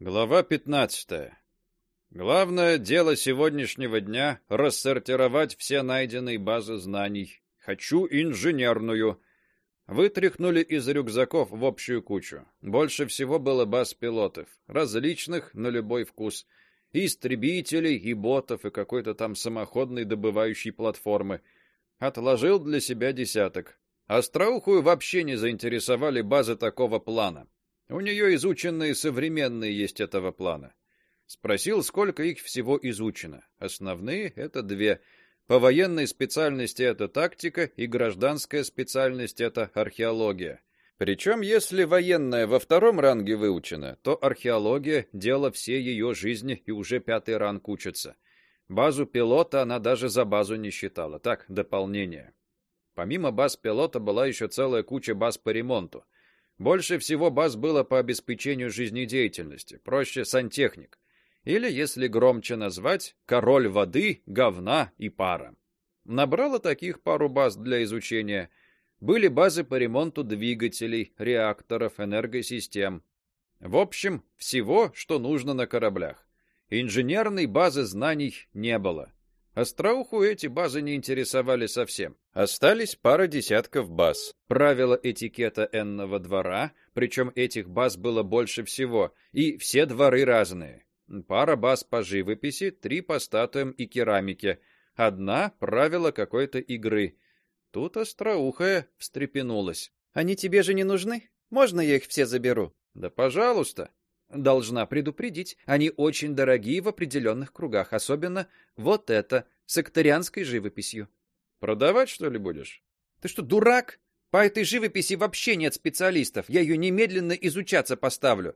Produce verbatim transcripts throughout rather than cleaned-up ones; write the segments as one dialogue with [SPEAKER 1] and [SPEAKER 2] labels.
[SPEAKER 1] Глава пятнадцатая. Главное дело сегодняшнего дня — рассортировать все найденные базы знаний. Хочу инженерную. Вытряхнули из рюкзаков в общую кучу. Больше всего было баз пилотов, различных на любой вкус. И истребителей, и ботов, и какой-то там самоходной добывающей платформы. Отложил для себя десяток. Остроухую вообще не заинтересовали базы такого плана. У нее изученные современные есть этого плана. Спросил, сколько их всего изучено. Основные это две. По военной специальности это тактика, и гражданская специальность это археология. Причем, если военная во втором ранге выучена, то археология дело всей ее жизни и уже пятый ранг учится. Базу пилота она даже за базу не считала, так, дополнение. Помимо баз пилота была еще целая куча баз по ремонту. Больше всего баз было по обеспечению жизнедеятельности, проще сантехник. Или, если громче назвать, король воды, говна и пара. Набрала таких пару баз для изучения. Были базы по ремонту двигателей, реакторов, энергосистем. В общем, всего, что нужно на кораблях. Инженерной базы знаний не было. Остроуху эти базы не интересовали совсем. Остались пара десятков баз. Правила этикета энного двора, причем этих баз было больше всего, и все дворы разные. Пара баз по живописи, три по статуям и керамике. Одна правила какой-то игры. Тут остроухая встрепенулась.
[SPEAKER 2] Они тебе же не нужны? Можно я их все заберу?
[SPEAKER 1] Да, пожалуйста.
[SPEAKER 2] Должна предупредить, они очень дорогие в определенных кругах, особенно вот это с акторианской живописью.
[SPEAKER 1] Продавать, что ли, будешь?
[SPEAKER 2] Ты что, дурак? По этой живописи вообще нет специалистов. Я ее немедленно изучаться поставлю.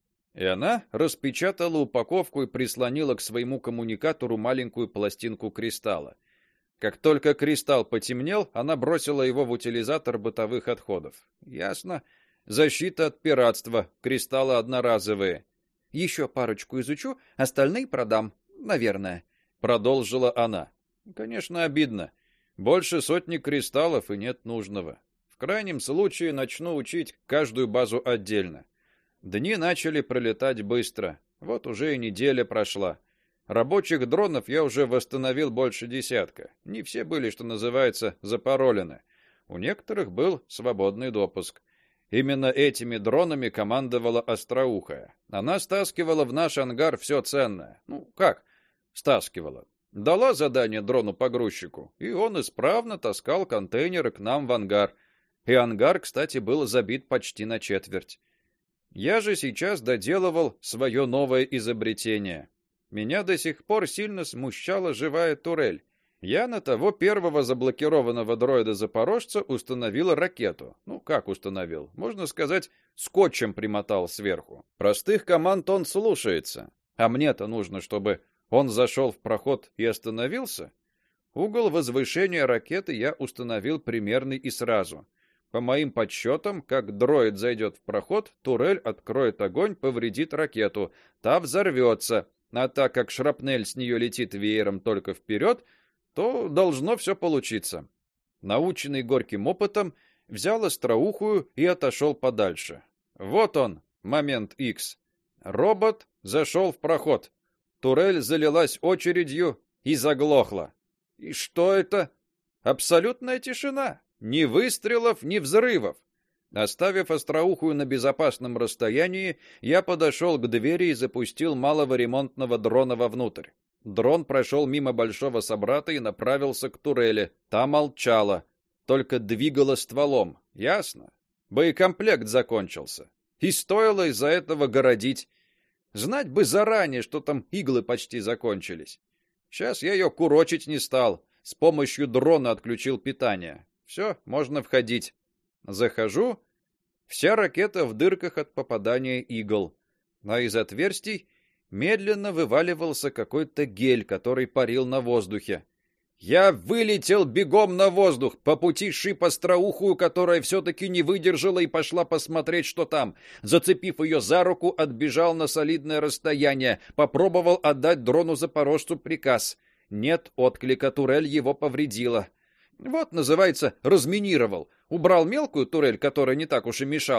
[SPEAKER 1] И она распечатала упаковку и прислонила к своему коммуникатору маленькую пластинку кристалла. Как только кристалл потемнел, она бросила его в утилизатор бытовых отходов. Ясно. Защита от пиратства. Кристаллы одноразовые.
[SPEAKER 2] Еще парочку изучу, остальные продам, наверное,
[SPEAKER 1] продолжила она. Конечно, обидно. Больше сотни кристаллов и нет нужного. В крайнем случае начну учить каждую базу отдельно. Дни начали пролетать быстро. Вот уже и неделя прошла. Рабочих дронов я уже восстановил больше десятка. Не все были, что называется, запаролены. У некоторых был свободный допуск. Именно этими дронами командовала Остроухая. Она стаскивала в наш ангар все ценное. Ну, как? Стаскивала. Дала задание дрону-погрузчику, и он исправно таскал контейнеры к нам в ангар. И ангар, кстати, был забит почти на четверть. Я же сейчас доделывал свое новое изобретение. Меня до сих пор сильно смущала живая турель. Я на того первого заблокированного дроида-запорожца установил ракету. Ну, как установил? Можно сказать, скотчем примотал сверху. Простых команд он слушается. А мне-то нужно, чтобы он зашел в проход и остановился. Угол возвышения ракеты я установил примерный и сразу. По моим подсчетам, как дроид зайдет в проход, турель откроет огонь, повредит ракету. Та взорвется. А так как шрапнель с нее летит веером только вперед, то должно все получиться. Наученный горьким опытом, взял остроухую и отошел подальше. Вот он, момент X. Робот зашел в проход. Турель залилась очередью и заглохла. И что это? Абсолютная тишина. Ни выстрелов, ни взрывов. Оставив остроухую на безопасном расстоянии, я подошел к двери и запустил малого ремонтного дрона вовнутрь. Дрон прошел мимо большого собрата и направился к турели. Та молчала, только двигала стволом. Ясно? Боекомплект закончился. И стоило из-за этого городить. Знать бы заранее, что там иглы почти закончились. Сейчас я ее курочить не стал. С помощью дрона отключил питание. Все, можно входить. Захожу. Вся ракета в дырках от попадания игл. А из отверстий медленно вываливался какой-то гель, который парил на воздухе. Я вылетел бегом на воздух, по пути шип остроухую, которая все-таки не выдержала и пошла посмотреть, что там. Зацепив ее за руку, отбежал на солидное расстояние, попробовал отдать дрону-запорожцу приказ. Нет отклика, турель его повредила. Вот, называется, разминировал. Убрал мелкую турель, которая не так уж и мешала,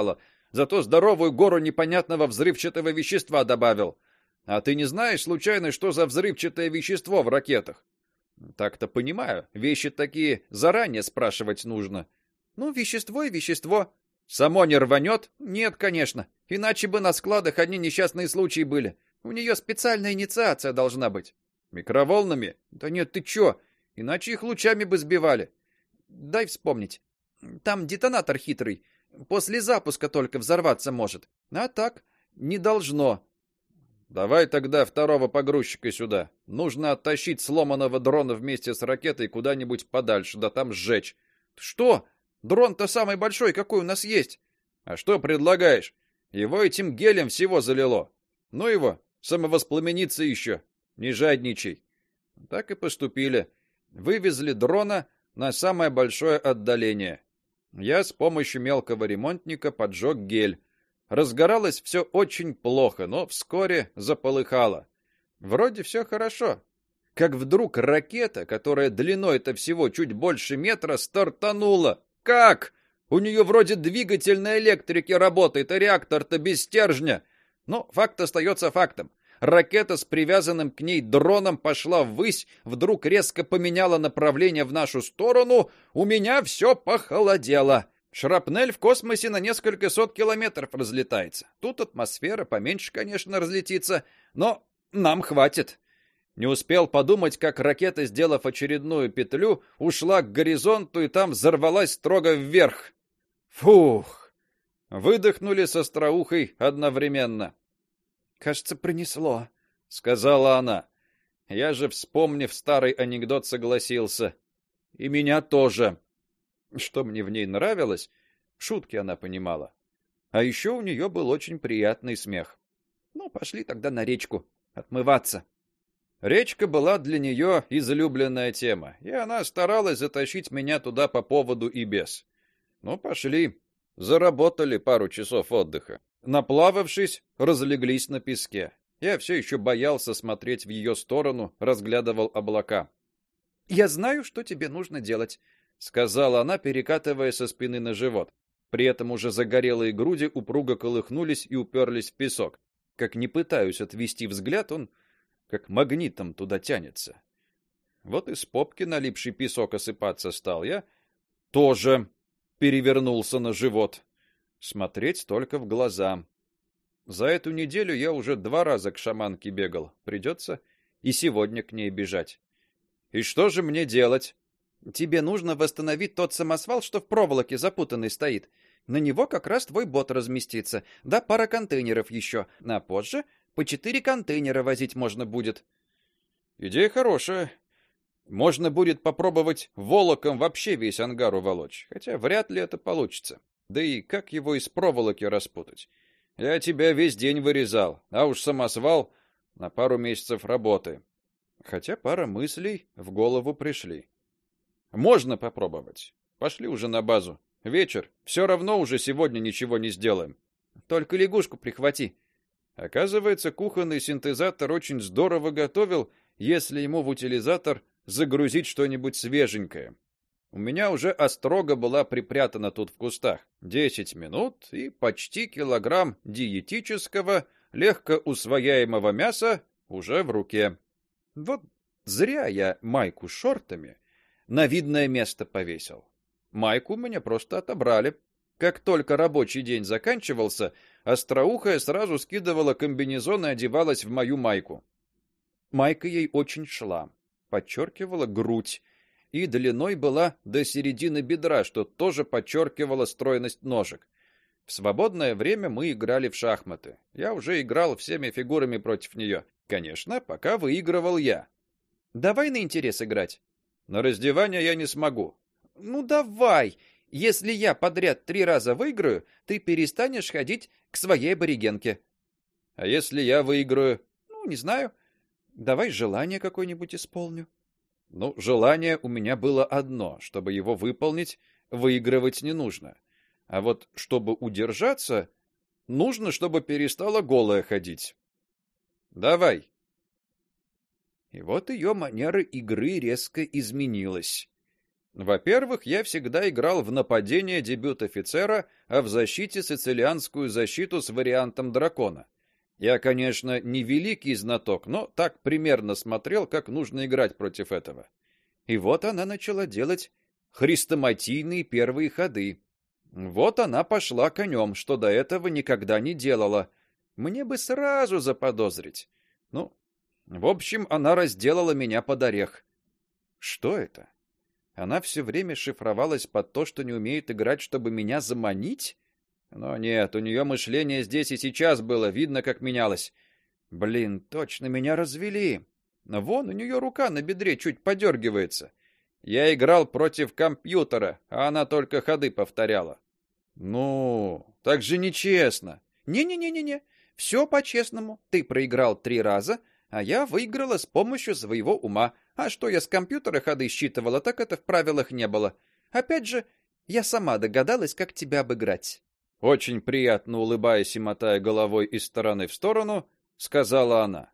[SPEAKER 1] зато здоровую гору непонятного взрывчатого вещества добавил. А ты не знаешь случайно, что за взрывчатое вещество в ракетах? Так-то понимаю, вещи такие заранее спрашивать нужно.
[SPEAKER 2] Ну, вещество и вещество.
[SPEAKER 1] Само не рванет?
[SPEAKER 2] Нет, конечно. Иначе бы на складах одни несчастные случаи были. У нее специальная инициация должна быть.
[SPEAKER 1] Микроволнами?
[SPEAKER 2] Да нет, ты чё? Иначе их лучами бы сбивали. Дай вспомнить. Там детонатор хитрый. После запуска только взорваться может. А так не должно.
[SPEAKER 1] Давай тогда второго погрузчика сюда. Нужно оттащить сломанного дрона вместе с ракетой куда-нибудь подальше, да там сжечь.
[SPEAKER 2] Что? Дрон-то самый большой, какой у нас есть.
[SPEAKER 1] А что предлагаешь? Его этим гелем всего залило. Ну его, самовоспламенится еще. Не жадничай. Так и поступили. Вывезли дрона на самое большое отдаление. Я с помощью мелкого ремонтника поджег гель. Разгоралось все очень плохо, но вскоре заполыхало. Вроде все хорошо. Как вдруг ракета, которая длиной-то всего чуть больше метра, стартанула. Как? У нее вроде двигатель на электрике работает, а реактор-то без стержня. Но факт остается фактом. Ракета с привязанным к ней дроном пошла ввысь, вдруг резко поменяла направление в нашу сторону. У меня все похолодело. Шрапнель в космосе на несколько сот километров разлетается. Тут атмосфера поменьше, конечно, разлетится, но нам хватит. Не успел подумать, как ракета, сделав очередную петлю, ушла к горизонту и там взорвалась строго вверх. Фух! Выдохнули со Остроухой одновременно.
[SPEAKER 2] «Кажется, пронесло»,
[SPEAKER 1] — сказала она. Я же, вспомнив старый анекдот, согласился. И меня тоже. Что мне в ней нравилось, шутки она понимала. А еще у нее был очень приятный смех.
[SPEAKER 2] Ну, пошли тогда на речку отмываться.
[SPEAKER 1] Речка была для нее излюбленная тема, и она старалась затащить меня туда по поводу и без. Ну, пошли. Заработали пару часов отдыха. Наплававшись, разлеглись на песке. Я все еще боялся смотреть в ее сторону, разглядывал облака.
[SPEAKER 2] «Я знаю, что тебе нужно делать»,
[SPEAKER 1] — сказала она, перекатывая со спины на живот. При этом уже загорелые груди упруго колыхнулись и уперлись в песок. Как не пытаюсь отвести взгляд, он как магнитом туда тянется. Вот и с попки налипший песок осыпаться стал. Я тоже перевернулся на живот. Смотреть только в глаза. За эту неделю я уже два раза к шаманке бегал. Придется и сегодня к ней бежать. И что же мне делать?
[SPEAKER 2] Тебе нужно восстановить тот самосвал, что в проволоке запутанный стоит. На него как раз твой бот разместится. Да пара контейнеров еще. А позже по четыре контейнера возить можно будет.
[SPEAKER 1] Идея хорошая. Можно будет попробовать волоком вообще весь ангар уволочь. Хотя вряд ли это получится. Да и как его из проволоки распутать? Я тебя весь день вырезал, а уж самосвал на пару месяцев работы. Хотя пара мыслей в голову пришли. Можно попробовать. Пошли уже на базу. Вечер. Все равно уже сегодня ничего не сделаем.
[SPEAKER 2] Только лягушку прихвати.
[SPEAKER 1] Оказывается, кухонный синтезатор очень здорово готовил, если ему в утилизатор загрузить что-нибудь свеженькое. У меня уже острога была припрятана тут в кустах. Десять минут и почти килограмм диетического, легко усвояемого мяса уже в руке. Вот зря я майку с шортами на видное место повесил. Майку мне просто отобрали. Как только рабочий день заканчивался, Остроухая сразу скидывала комбинезон и одевалась в мою майку. Майка ей очень шла, подчеркивала грудь и длиной была до середины бедра, что тоже подчеркивало стройность ножек. В свободное время мы играли в шахматы. Я уже играл всеми фигурами против нее. Конечно, пока выигрывал я.
[SPEAKER 2] Давай на интерес играть.
[SPEAKER 1] На раздевание я не смогу.
[SPEAKER 2] Ну давай. Если я подряд три раза выиграю, ты перестанешь ходить к своей аборигенке.
[SPEAKER 1] А если я выиграю?
[SPEAKER 2] Ну, не знаю. Давай желание какое-нибудь исполню.
[SPEAKER 1] Ну, желание у меня было одно, чтобы его выполнить, выигрывать не нужно. А вот чтобы удержаться, нужно, чтобы перестала голая ходить. Давай. И вот ее манера игры резко изменилась. Во-первых, я всегда играл в нападение дебют офицера, а в защите сицилианскую защиту с вариантом дракона. Я, конечно, не великий знаток, но так примерно смотрел, как нужно играть против этого. И вот она начала делать хрестоматийные первые ходы. Вот она пошла конем, что до этого никогда не делала. Мне бы сразу заподозрить. Ну, в общем, она разделала меня под орех. Что это? Она все время шифровалась под то, что не умеет играть, чтобы меня заманить? Но нет, у нее мышление здесь и сейчас было, видно, как менялось. Блин, точно меня развели. Вон у нее рука на бедре чуть подергивается. Я играл против компьютера, а она только ходы повторяла. Ну, так же нечестно.
[SPEAKER 2] Не-не-не-не-не. Все по-честному. Ты проиграл три раза, а я выиграла с помощью своего ума. А что я с компьютера ходы считывала, так это в правилах не было. Опять же, я сама догадалась, как тебя обыграть.
[SPEAKER 1] Очень приятно улыбаясь и мотая головой из стороны в сторону, сказала она.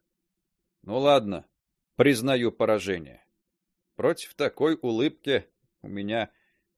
[SPEAKER 1] Ну ладно, признаю поражение. Против такой улыбки у меня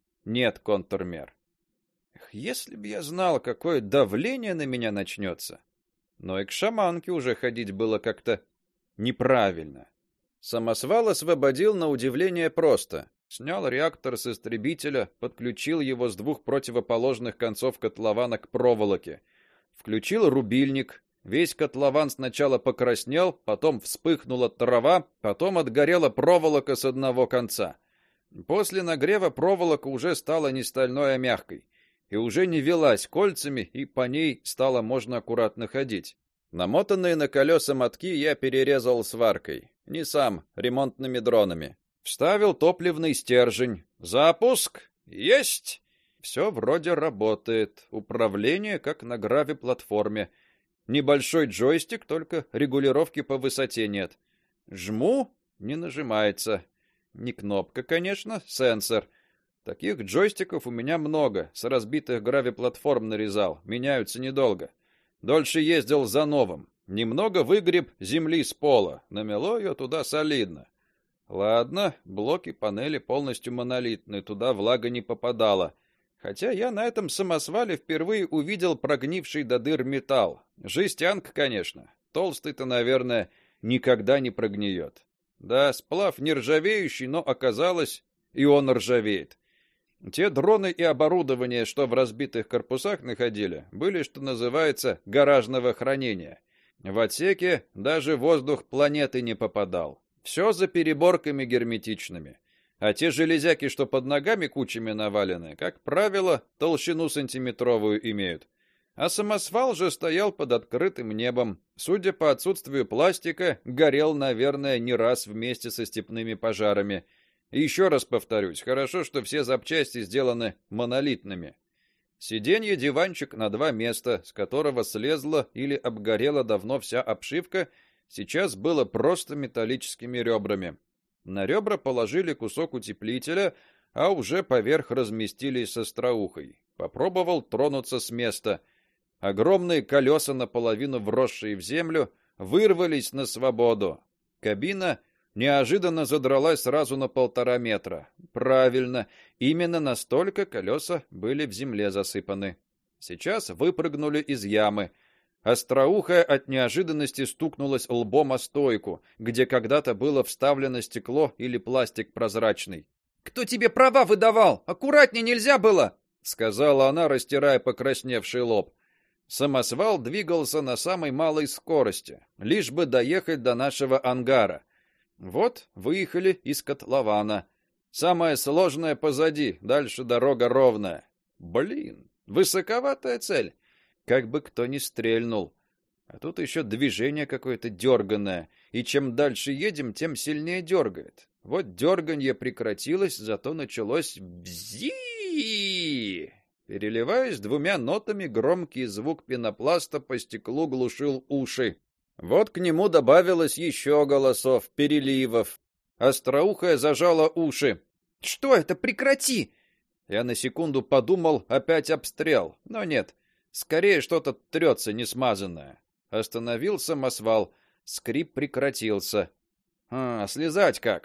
[SPEAKER 1] нет контрмер. Эх, если б я знал, какое давление на меня начнется. Но и к шаманке уже ходить было как-то неправильно. Самосвал освободил на удивление просто. Снял реактор с истребителя, подключил его с двух противоположных концов котлована к проволоке. Включил рубильник. Весь котлован сначала покраснел, потом вспыхнула трава, потом отгорела проволока с одного конца. После нагрева проволока уже стала не стальной, а мягкой, и уже не велась кольцами, и по ней стало можно аккуратно ходить. Намотанные на колеса мотки я перерезал сваркой, не сам, ремонтными дронами. Вставил топливный стержень. Запуск. Есть. Все вроде работает. Управление как на грави-платформе. Небольшой джойстик, только регулировки по высоте нет. Жму, не нажимается. Не кнопка, конечно, сенсор. Таких джойстиков у меня много, с разбитых грави-платформ нарезал, меняются недолго. Дольше ездил за новым. Немного выгреб земли с пола, намело ее туда солидно. Ладно, блоки панели полностью монолитные, туда влага не попадала. Хотя я на этом самосвале впервые увидел прогнивший до дыр металл. Жестянка, конечно. Толстый-то, наверное, никогда не прогниет. Да, сплав не ржавеющий, но оказалось, и он ржавеет. Те дроны и оборудование, что в разбитых корпусах находили, были, что называется, гаражного хранения. В отсеке даже воздух планеты не попадал. Все за переборками герметичными. А те железяки, что под ногами кучами навалены, как правило, толщину сантиметровую имеют. А самосвал же стоял под открытым небом. Судя по отсутствию пластика, горел, наверное, не раз вместе со степными пожарами. И еще раз повторюсь, хорошо, что все запчасти сделаны монолитными. Сиденье, диванчик на два места, с которого слезла или обгорела давно вся обшивка, сейчас было просто металлическими ребрами. На ребра положили кусок утеплителя, а уже поверх разместились со остроухой. Попробовал тронуться с места. Огромные колеса, наполовину вросшие в землю, вырвались на свободу. Кабина неожиданно задралась сразу на полтора метра. Правильно, именно настолько колеса были в земле засыпаны. Сейчас выпрыгнули из ямы. Остроухая от неожиданности стукнулась лбом о стойку, где когда-то было вставлено стекло или пластик прозрачный.
[SPEAKER 2] «Кто тебе права выдавал? Аккуратнее нельзя было!»
[SPEAKER 1] — сказала она, растирая покрасневший лоб. Самосвал двигался на самой малой скорости, лишь бы доехать до нашего ангара. Вот выехали из котлована. Самое сложное позади, дальше дорога ровная. Блин, высоковатая цель. Как бы кто ни стрельнул. А тут еще движение какое-то дерганое, и чем дальше едем, тем сильнее дергает. Вот дерганье прекратилось, зато началось бзи. Переливаясь двумя нотами, громкий звук пенопласта по стеклу глушил уши. Вот к нему добавилось еще голосов, переливов. Остроухая зажала уши.
[SPEAKER 2] «Что это? Прекрати!»
[SPEAKER 1] Я на секунду подумал, опять обстрел, но нет. Скорее что-то трется несмазанное. Остановил самосвал. Скрип прекратился. А, слезать как?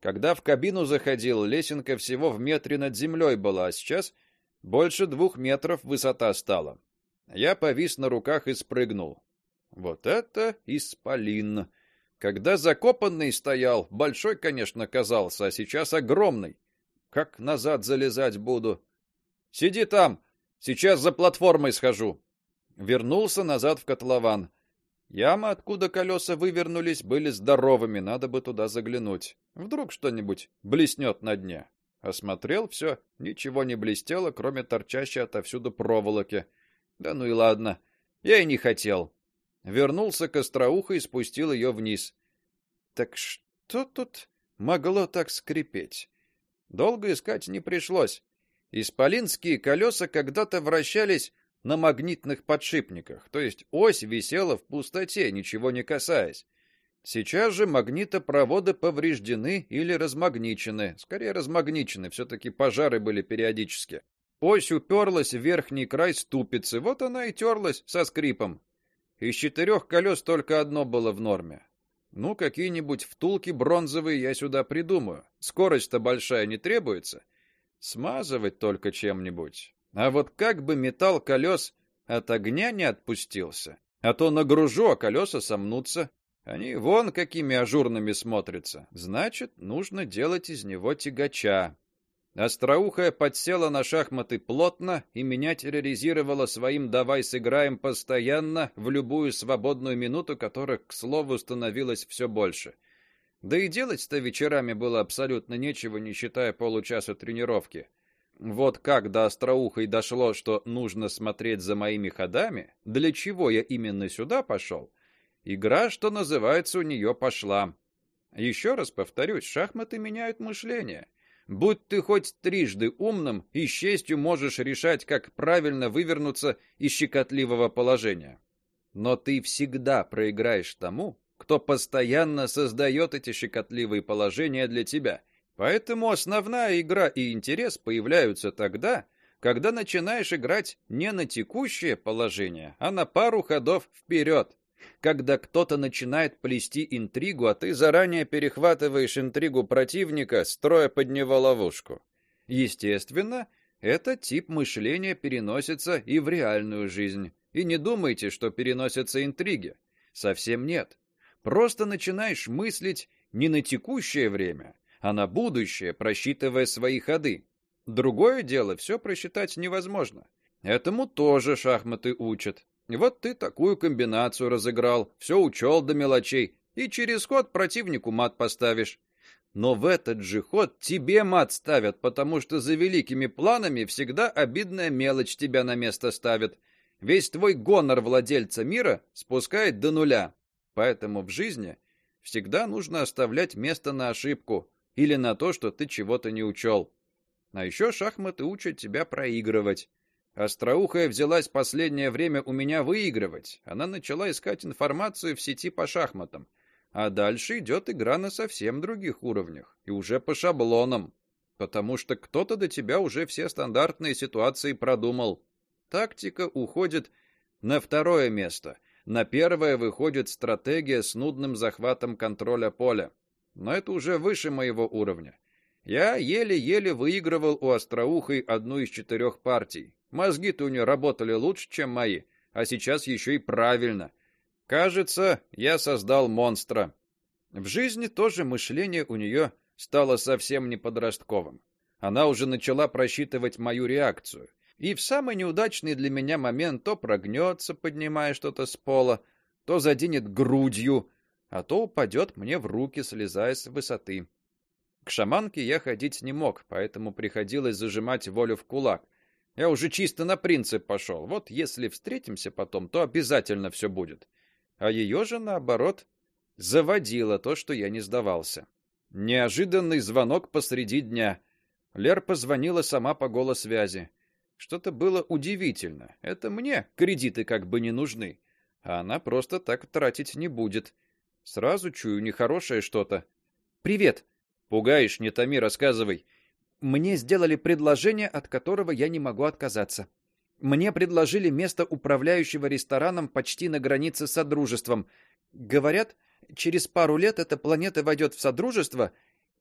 [SPEAKER 1] Когда в кабину заходил, лесенка всего в метре над землей была, а сейчас больше двух метров высота стала. Я повис на руках и спрыгнул. Вот это исполин! Когда закопанный стоял, большой, конечно, казался, а сейчас огромный. Как назад залезать буду? Сиди там, сейчас за платформой схожу. Вернулся назад в котлован. Яма, откуда колеса вывернулись, были здоровыми, надо бы туда заглянуть. Вдруг что-нибудь блеснет на дне. Осмотрел все, ничего не блестело, кроме торчащей отовсюду проволоки. Да ну и ладно, я и не хотел. Вернулся к остроухой и спустил ее вниз. Так что тут могло так скрипеть? Долго искать не пришлось. Исполинские колеса когда-то вращались на магнитных подшипниках, то есть ось висела в пустоте, ничего не касаясь. Сейчас же магнитопроводы повреждены или размагничены, скорее размагничены, все таки пожары были периодически. Ось уперлась в верхний край ступицы, вот она и терлась со скрипом. Из четырех колес только одно было в норме. Ну, какие-нибудь втулки бронзовые я сюда придумаю. Скорость-то большая не требуется. Смазывать только чем-нибудь. А вот как бы металл колес от огня не отпустился, а то нагружу, а колеса сомнутся. Они вон какими ажурными смотрятся. Значит, нужно делать из него тягача. Остроухая подсела на шахматы плотно и меня терроризировала своим «давай сыграем» постоянно в любую свободную минуту, которых, к слову, становилось все больше. Да и делать-то вечерами было абсолютно нечего, не считая получаса тренировки. Вот как до Остроухой дошло, что нужно смотреть за моими ходами, для чего я именно сюда пошел, игра, что называется, у нее пошла. Еще раз повторюсь, шахматы меняют мышление. Будь ты хоть трижды умным, и с честью можешь решать, как правильно вывернуться из щекотливого положения. Но ты всегда проиграешь тому, кто постоянно создает эти щекотливые положения для тебя. Поэтому основная игра и интерес появляются тогда, когда начинаешь играть не на текущее положение, а на пару ходов вперед. Когда кто-то начинает плести интригу, а ты заранее перехватываешь интригу противника, строя под него ловушку. Естественно, этот тип мышления переносится и в реальную жизнь. И не думайте, что переносятся интриги. Совсем нет. Просто начинаешь мыслить не на текущее время, а на будущее, просчитывая свои ходы. Другое дело, все просчитать невозможно. Этому тоже шахматы учат. Вот ты такую комбинацию разыграл, все учел до мелочей, и через ход противнику мат поставишь. Но в этот же ход тебе мат ставят, потому что за великими планами всегда обидная мелочь тебя на место ставит. Весь твой гонор владельца мира спускает до нуля. Поэтому в жизни всегда нужно оставлять место на ошибку или на то, что ты чего-то не учел. А еще шахматы учат тебя проигрывать. Остроухая взялась последнее время у меня выигрывать. Она начала искать информацию в сети по шахматам. А дальше идет игра на совсем других уровнях. И уже по шаблонам. Потому что кто-то до тебя уже все стандартные ситуации продумал. Тактика уходит на второе место. На первое выходит стратегия с нудным захватом контроля поля. Но это уже выше моего уровня. Я еле-еле выигрывал у Остроухой одну из четырех партий. Мозги-то у нее работали лучше, чем мои, а сейчас еще и правильно. Кажется, я создал монстра. В жизни тоже мышление у нее стало совсем не подростковым. Она уже начала просчитывать мою реакцию. И в самый неудачный для меня момент то прогнется, поднимая что-то с пола, то заденет грудью, а то упадет мне в руки, слезая с высоты. К шаманке я ходить не мог, поэтому приходилось зажимать волю в кулак. Я уже чисто на принцип пошел. Вот если встретимся потом, то обязательно все будет. А ее же, наоборот, заводило то, что я не сдавался. Неожиданный звонок посреди дня. Лер позвонила сама по голосвязи. Что-то было удивительно. Это мне кредиты как бы не нужны. А она просто так тратить не будет. Сразу чую нехорошее что-то. «Привет!» «Пугаешь, не томи, рассказывай». Мне сделали предложение, от которого я не могу отказаться. Мне предложили место управляющего рестораном почти на границе с Содружеством. Говорят, через пару лет эта планета войдет в Содружество,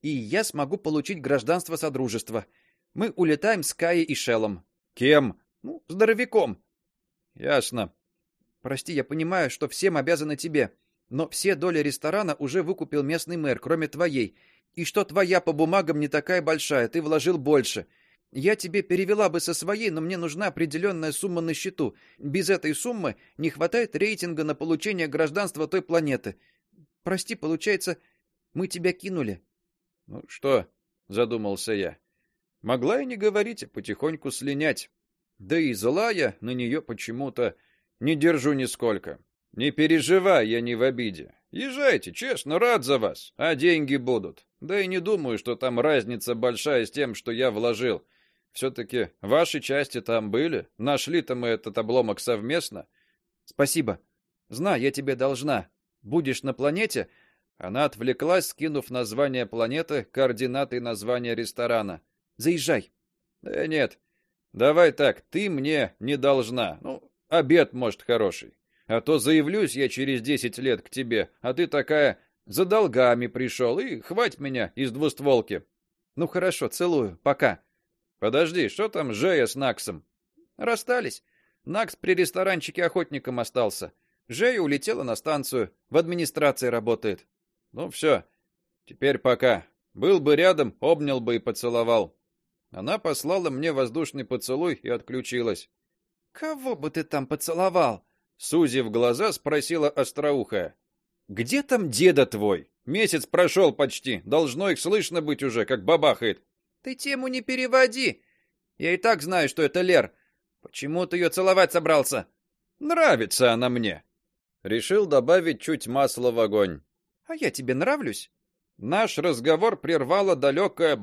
[SPEAKER 2] и я смогу получить гражданство Содружества. Мы улетаем с Каей и Шеллом.
[SPEAKER 1] Кем?
[SPEAKER 2] Ну, здоровяком.
[SPEAKER 1] Ясно.
[SPEAKER 2] Прости, я понимаю, что всем обязаны тебе, но все доли ресторана уже выкупил местный мэр, кроме твоей. И что твоя по бумагам не такая большая, ты вложил больше. Я тебе перевела бы со своей, но мне нужна определенная сумма на счету. Без этой суммы не хватает рейтинга на получение гражданства той планеты. Прости, получается, мы тебя кинули.
[SPEAKER 1] Ну что, задумался я. Могла и не говорить, а потихоньку слинять. Да и зла я на нее почему-то не держу нисколько. Не переживай, я не в обиде. Езжайте, честно, рад за вас, а деньги будут. Да и не думаю, что там разница большая с тем, что я вложил. Все-таки ваши части там были. Нашли-то мы этот обломок совместно.
[SPEAKER 2] Спасибо. Знаю, я тебе должна. Будешь на планете?
[SPEAKER 1] Она отвлеклась, скинув название планеты, координаты и название ресторана.
[SPEAKER 2] Заезжай.
[SPEAKER 1] Да нет. Давай так, ты мне не должна. Ну, обед, может, хороший. А то заявлюсь я через десять лет к тебе, а ты такая: за долгами пришел, и хвать меня из двустволки.
[SPEAKER 2] Ну хорошо, целую. Пока.
[SPEAKER 1] Подожди, что там Жея с Наксом?
[SPEAKER 2] Расстались. Накс при ресторанчике охотником остался. Жея улетела на станцию, в администрации работает.
[SPEAKER 1] Ну все. Теперь пока. Был бы рядом, обнял бы и поцеловал. Она послала мне воздушный поцелуй и отключилась.
[SPEAKER 2] Кого бы ты там поцеловал?
[SPEAKER 1] Сузив глаза, спросила остроухая. Где там деда твой? Месяц прошел почти, должно их слышно быть уже, как бабахает.
[SPEAKER 2] Ты тему не переводи. Я и так знаю, что это Лер. Почему ты ее целовать собрался?
[SPEAKER 1] Нравится она мне. Решил добавить чуть масла в огонь.
[SPEAKER 2] А я тебе нравлюсь?
[SPEAKER 1] Наш разговор прервало далекое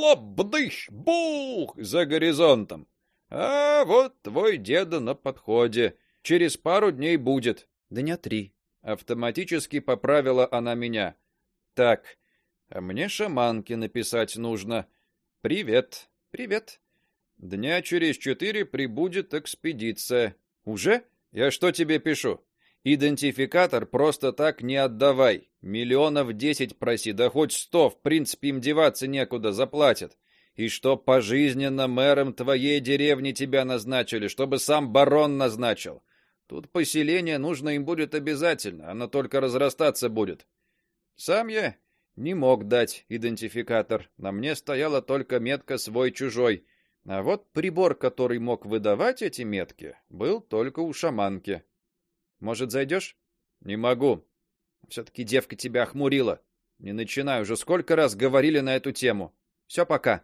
[SPEAKER 1] блоб-бдыщ-бух за горизонтом. А вот твой деда на подходе. Через пару дней будет.
[SPEAKER 2] Дня три.
[SPEAKER 1] Автоматически поправила она меня. Так, а мне шаманке написать нужно. Привет.
[SPEAKER 2] Привет.
[SPEAKER 1] Дня через четыре прибудет экспедиция. Уже? Я что тебе пишу? Идентификатор просто так не отдавай. Миллионов десять проси, да хоть сто, в принципе им деваться некуда, заплатят. И что пожизненно мэром твоей деревни тебя назначили, чтобы сам барон назначил. Тут поселение нужно им будет обязательно, оно только разрастаться будет. Сам я не мог дать идентификатор, на мне стояла только метка свой-чужой. А вот прибор, который мог выдавать эти метки, был только у шаманки. Может, зайдешь? Не могу. Все-таки девка тебя охмурила. Не начинай, уже сколько раз говорили на эту тему. Все, пока.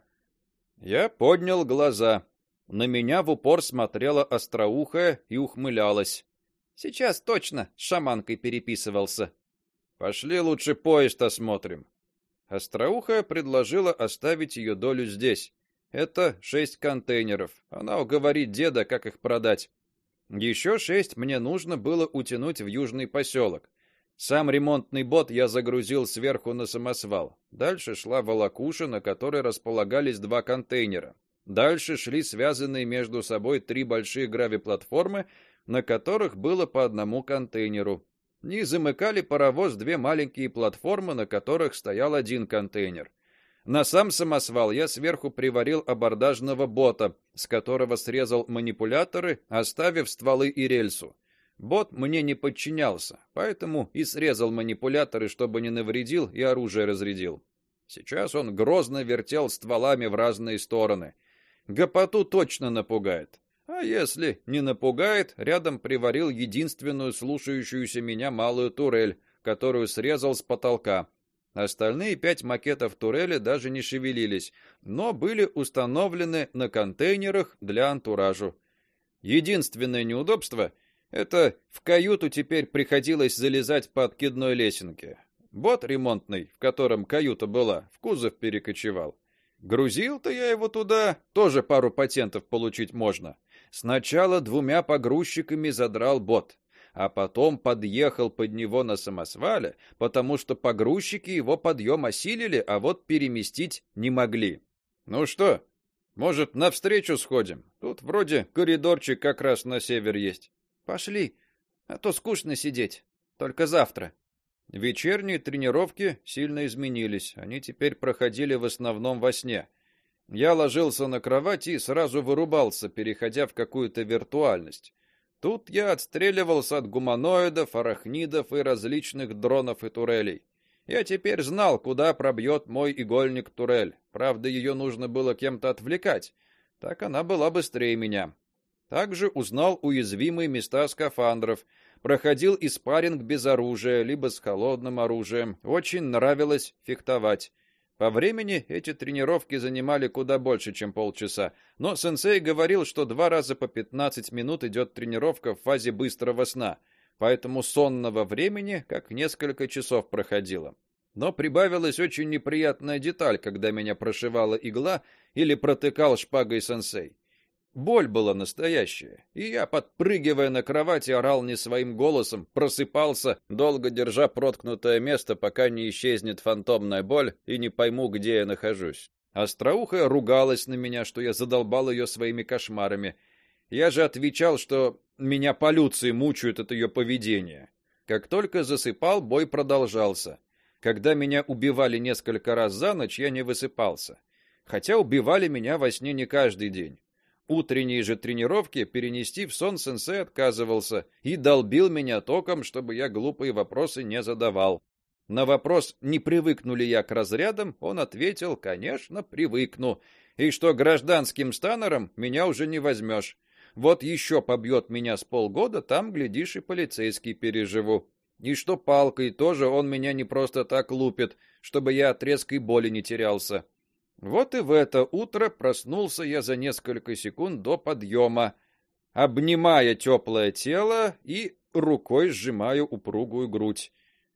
[SPEAKER 1] Я поднял глаза. На меня в упор смотрела остроухая и ухмылялась. Сейчас точно с шаманкой переписывался. Пошли лучше поезд осмотрим. Остроухая предложила оставить ее долю здесь. Это шесть контейнеров. Она уговорит деда, как их продать. Еще шесть мне нужно было утянуть в южный поселок. Сам ремонтный бот я загрузил сверху на самосвал. Дальше шла волокуша, на которой располагались два контейнера. Дальше шли связанные между собой три большие гравиплатформы, на которых было по одному контейнеру. И замыкали паровоз две маленькие платформы, на которых стоял один контейнер. На сам самосвал я сверху приварил абордажного бота, с которого срезал манипуляторы, оставив стволы и рельсу. Бот мне не подчинялся, поэтому и срезал манипуляторы, чтобы не навредил, и оружие разрядил. Сейчас он грозно вертел стволами в разные стороны. Гопоту точно напугает. А если не напугает, рядом приварил единственную слушающуюся меня малую турель, которую срезал с потолка. Остальные пять макетов турели даже не шевелились, но были установлены на контейнерах для антуражу. Единственное неудобство — это в каюту теперь приходилось залезать по откидной лесенке. Бот ремонтный, в котором каюта была, в кузов перекочевал. Грузил-то я его туда, тоже пару патентов получить можно. Сначала двумя погрузчиками задрал бот, а потом подъехал под него на самосвале, потому что погрузчики его подъем осилили, а вот переместить не могли. Ну что, может, навстречу сходим? Тут вроде коридорчик как раз на север есть.
[SPEAKER 2] Пошли, а то скучно сидеть. Только завтра.
[SPEAKER 1] Вечерние тренировки сильно изменились. Они теперь проходили в основном во сне. Я ложился на кровать и сразу вырубался, переходя в какую-то виртуальность. Тут я отстреливался от гуманоидов, арахнидов и различных дронов и турелей. Я теперь знал, куда пробьет мой игольник-турель. Правда, ее нужно было кем-то отвлекать. Так она была быстрее меня. Также узнал уязвимые места скафандров. Проходил и спарринг без оружия, либо с холодным оружием. Очень нравилось фехтовать. По времени эти тренировки занимали куда больше, чем полчаса, но сенсей говорил, что два раза по пятнадцать минут идет тренировка в фазе быстрого сна, поэтому сонного времени как несколько часов проходило. Но прибавилась очень неприятная деталь, когда меня прошивала игла или протыкал шпагой сенсей. Боль была настоящая, и я, подпрыгивая на кровати, орал не своим голосом, просыпался, долго держа проткнутое место, пока не исчезнет фантомная боль и не пойму, где я нахожусь. Остроухая ругалась на меня, что я задолбал ее своими кошмарами. Я же отвечал, что меня полюции мучают от ее поведения. Как только засыпал, бой продолжался. Когда меня убивали несколько раз за ночь, я не высыпался. Хотя убивали меня во сне не каждый день. Утренние же тренировки перенести в сон сенсей отказывался и долбил меня током, чтобы я глупые вопросы не задавал. На вопрос, не привыкну ли я к разрядам, он ответил: конечно, привыкну, и что гражданским станером меня уже не возьмешь. Вот еще побьет меня с полгода, там, глядишь, и полицейский переживу. И что палкой тоже он меня не просто так лупит, чтобы я от резкой боли не терялся. Вот и в это утро проснулся я за несколько секунд до подъема, обнимая теплое тело и рукой сжимаю упругую грудь.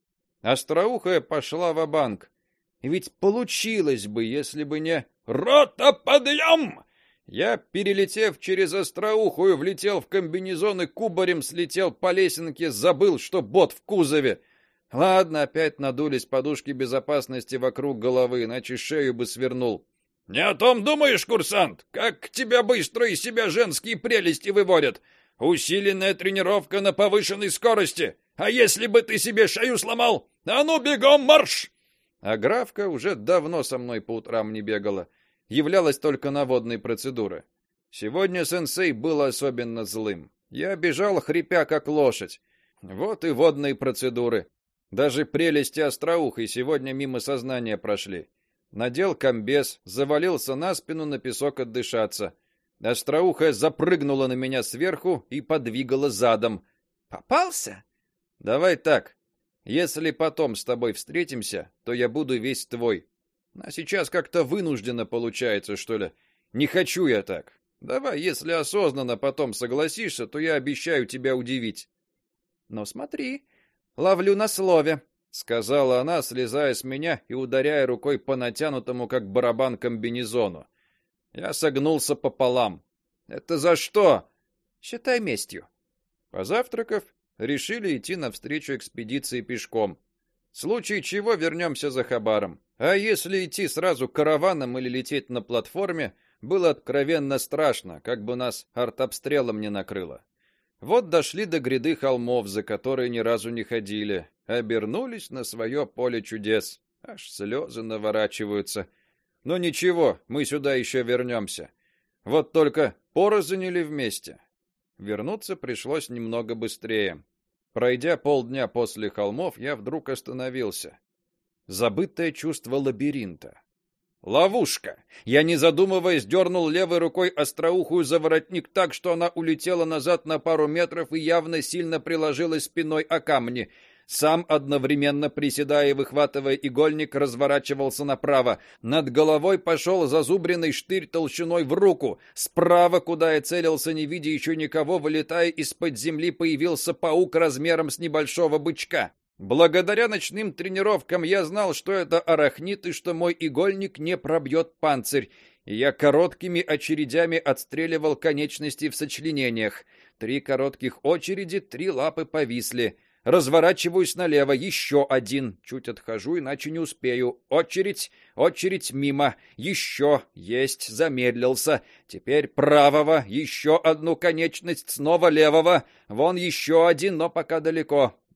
[SPEAKER 1] Остроухая пошла ва-банк. Ведь получилось бы, если бы не «Рота, подъем!» Я, перелетев через остроухую, влетел в комбинезон и кубарем слетел по лесенке, забыл, что бот в кузове. Ладно, опять надулись подушки безопасности вокруг головы, иначе шею бы свернул. Не о том думаешь, курсант? Как тебя быстро из себя женские прелести выводят? Усиленная тренировка на повышенной скорости. А если бы ты себе шею сломал? А ну бегом марш! А Графка уже давно со мной по утрам не бегала. Являлась только на водные процедуры. Сегодня сенсей был особенно злым. Я бежал, хрипя как лошадь. Вот и водные процедуры. Даже прелести остроухой сегодня мимо сознания прошли. Надел комбез, завалился на спину на песок отдышаться. Остроухая запрыгнула на меня сверху и подвигала задом. Попался? Давай так. Если потом с тобой встретимся, то я буду весь твой. А сейчас как-то вынужденно получается, что ли. Не хочу я так. Давай, если осознанно потом согласишься, то я обещаю тебя удивить. Но смотри, ловлю на слове, сказала она, слезая с меня и ударяя рукой по натянутому как барабан комбинезону. Я согнулся пополам. Это за что? Считай местью. Позавтракав, решили идти навстречу экспедиции пешком. В случае чего вернемся за хабаром. А если идти сразу караваном или лететь на платформе, было откровенно страшно, как бы нас артобстрелом не накрыло. Вот дошли до гряды холмов, за которые ни разу не ходили, обернулись на свое поле чудес. Аж слезы наворачиваются. Но ничего, мы сюда еще вернемся. Вот только порознь или вместе. Вернуться пришлось немного быстрее. Пройдя полдня после холмов, я вдруг остановился. Забытое чувство лабиринта. Ловушка. Я, не задумываясь, дернул левой рукой остроухую за воротник так, что она улетела назад на пару метров и явно сильно приложилась спиной о камни. Сам, одновременно приседая и выхватывая игольник, разворачивался направо. Над головой пошел зазубренный штырь толщиной в руку. Справа, куда я целился, не видя еще никого, вылетая из-под земли, появился паук размером с небольшого бычка. Благодаря ночным тренировкам я знал, что это арахнид и что мой игольник не пробьет панцирь. И я короткими очередями отстреливал конечности в сочленениях. Три коротких очереди, три лапы повисли. Разворачиваюсь налево, еще один. Чуть отхожу, иначе не успею. Очередь, очередь мимо. Еще, есть, замедлился. Теперь правого, еще одну конечность, снова левого. Вон еще один, но пока далеко.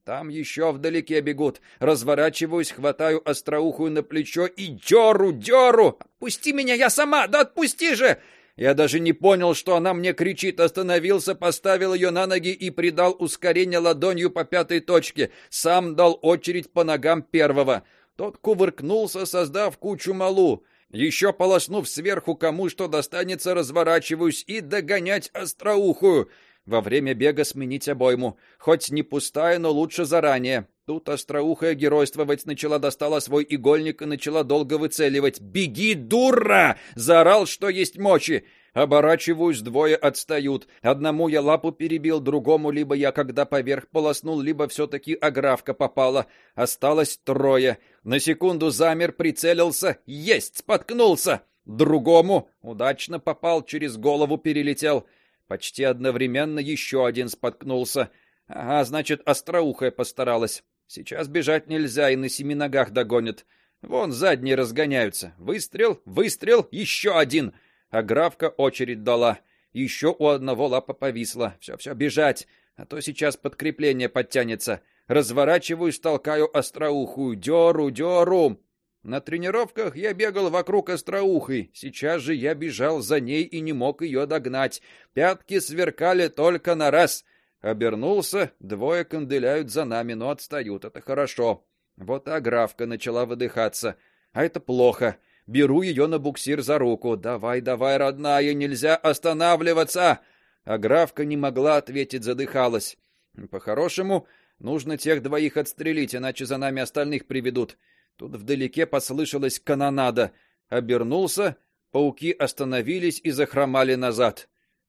[SPEAKER 1] Там еще вдалеке бегут. Разворачиваюсь, хватаю остроухую на плечо и дёру, дёру. «Отпусти меня, я сама! Да отпусти же!» Я даже не понял, что она мне кричит, остановился, поставил ее на ноги и придал ускорение ладонью по пятой точке. Сам дал очередь по ногам первого. Тот кувыркнулся, создав кучу малу. Еще полоснув сверху кому что достанется, разворачиваюсь и догонять остроухую. Во время бега сменить обойму. Хоть не пустая, но лучше заранее. Тут остроухая геройствовать начала, достала свой игольник и начала долго выцеливать. «Беги, дура!» — заорал, что есть мочи. Оборачиваюсь, двое отстают. Одному я лапу перебил, другому либо я когда поверх полоснул, либо все-таки аграфка попала. Осталось трое. На секунду замер, прицелился. Есть! Споткнулся! Другому удачно попал, через голову перелетел. Почти одновременно еще один споткнулся. Ага, значит, остроухая постаралась. Сейчас бежать нельзя, и на семи ногах догонят. Вон задние разгоняются. Выстрел, выстрел, еще один. Аграфка очередь дала. Еще у одного лапа повисла. Все-все, бежать, а то сейчас подкрепление подтянется. Разворачиваюсь, толкаю остроухую. Деру, деру. На тренировках я бегал вокруг остроухой. Сейчас же я бежал за ней и не мог ее догнать. Пятки сверкали только на раз. Обернулся, двое канделяют за нами, но отстают. Это хорошо. Вот и аграфка начала выдыхаться. А это плохо. Беру ее на буксир за руку. «Давай, давай, родная, нельзя останавливаться!» Аграфка не могла ответить, задыхалась. «По-хорошему, нужно тех двоих отстрелить, иначе за нами остальных приведут». Тут вдалеке послышалась канонада. Обернулся, пауки остановились и захромали назад.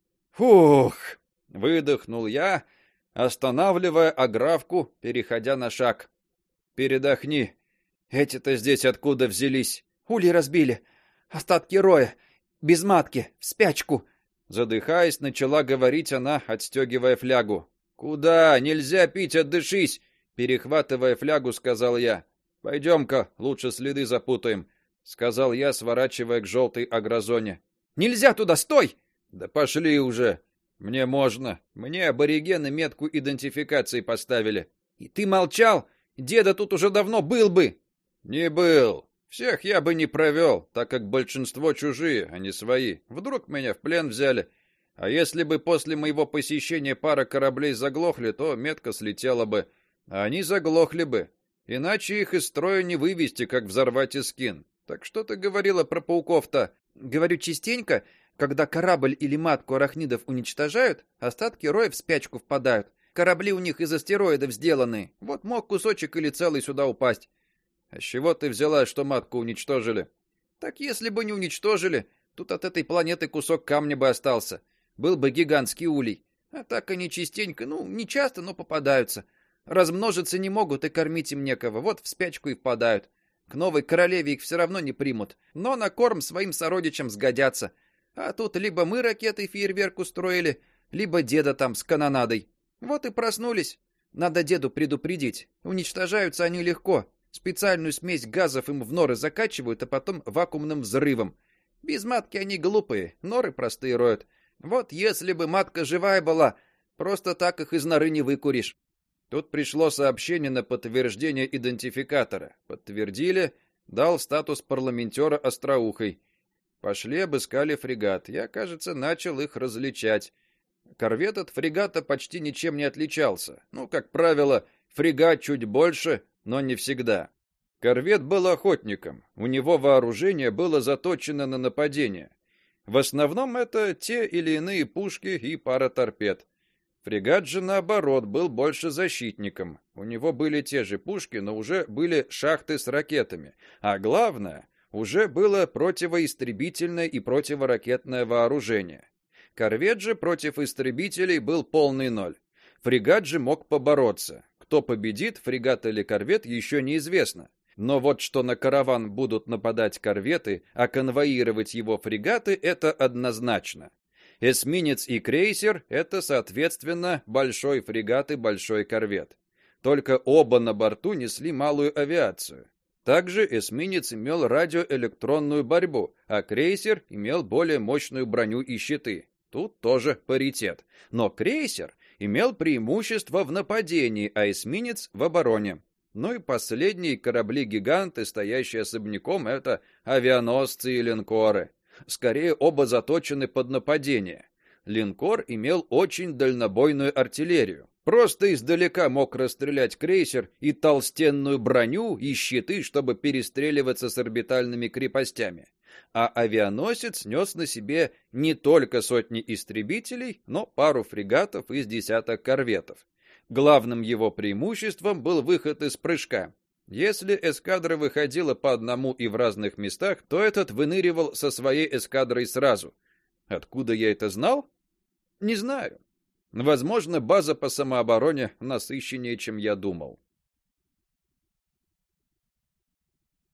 [SPEAKER 1] «Фух!» — выдохнул я, останавливая аграфку, переходя на шаг. «Передохни. Эти-то здесь откуда взялись?»
[SPEAKER 2] «Ули разбили. Остатки роя. Без матки. В спячку».
[SPEAKER 1] Задыхаясь, начала говорить она, отстегивая флягу. «Куда? Нельзя пить, отдышись!» Перехватывая флягу, сказал я. «Пойдем-ка, лучше следы запутаем», — сказал я, сворачивая к желтой агрозоне.
[SPEAKER 2] «Нельзя туда, стой!»
[SPEAKER 1] «Да пошли уже. Мне можно. Мне аборигены метку идентификации поставили».
[SPEAKER 2] «И ты молчал? Деда тут уже давно был бы».
[SPEAKER 1] «Не был. Всех я бы не провел, так как большинство чужие, а не свои. Вдруг меня в плен взяли. А если бы после моего посещения пара кораблей заглохли, то метка слетела бы. А они заглохли бы. Иначе их из строя не вывести, как взорвать Искин. Так что ты говорила про пауков-то?»
[SPEAKER 2] «Говорю, частенько, когда корабль или матку арахнидов уничтожают, остатки роя в спячку впадают. Корабли у них из астероидов сделаны. Вот мог кусочек или целый сюда упасть».
[SPEAKER 1] «А с чего ты взяла, что матку уничтожили?»
[SPEAKER 2] «Так если бы не уничтожили, тут от этой планеты кусок камня бы остался. Был бы гигантский улей. А так они частенько, ну, не часто, но попадаются. Размножиться не могут и кормить им некого. Вот в спячку и впадают. К новой королеве их все равно не примут, но на корм своим сородичам сгодятся. А тут либо мы ракетой фейерверк устроили, либо деда там с канонадой. Вот и проснулись. Надо деду предупредить. Уничтожаются они легко. Специальную смесь газов им в норы закачивают, а потом вакуумным взрывом. Без матки они глупые, норы простые роют. Вот если бы матка живая была, просто так их из норы не выкуришь».
[SPEAKER 1] Тут пришло сообщение на подтверждение идентификатора. Подтвердили, дал статус парламентера остроухой. Пошли, обыскали фрегат. Я, кажется, начал их различать. Корвет от фрегата почти ничем не отличался. Ну, как правило, фрегат чуть больше, но не всегда. Корвет был охотником. У него вооружение было заточено на нападение. В основном это те или иные пушки и пара торпед. Фрегат же, наоборот, был больше защитником. У него были те же пушки, но уже были шахты с ракетами. А главное, уже было противоистребительное и противоракетное вооружение. Корвет же против истребителей был полный ноль. Фрегат же мог побороться. Кто победит, фрегат или корвет, еще неизвестно. Но вот что на караван будут нападать корветы, а конвоировать его фрегаты, это однозначно. Эсминец и крейсер — это, соответственно, большой фрегат и большой корвет. Только оба на борту несли малую авиацию. Также эсминец имел радиоэлектронную борьбу, а крейсер имел более мощную броню и щиты. Тут тоже паритет. Но крейсер имел преимущество в нападении, а эсминец в обороне. Ну и последние корабли-гиганты, стоящие особняком, это авианосцы и линкоры. Скорее, оба заточены под нападение. Линкор имел очень дальнобойную артиллерию. Просто издалека мог расстрелять крейсер и толстенную броню, и щиты, чтобы перестреливаться с орбитальными крепостями. А авианосец нес на себе не только сотни истребителей, но пару фрегатов и с десяток корветов. Главным его преимуществом был выход из прыжка. Если эскадра выходила по одному и в разных местах, то этот выныривал со своей эскадрой сразу. Откуда я это знал? Не знаю. Возможно, база по самообороне насыщеннее, чем я думал.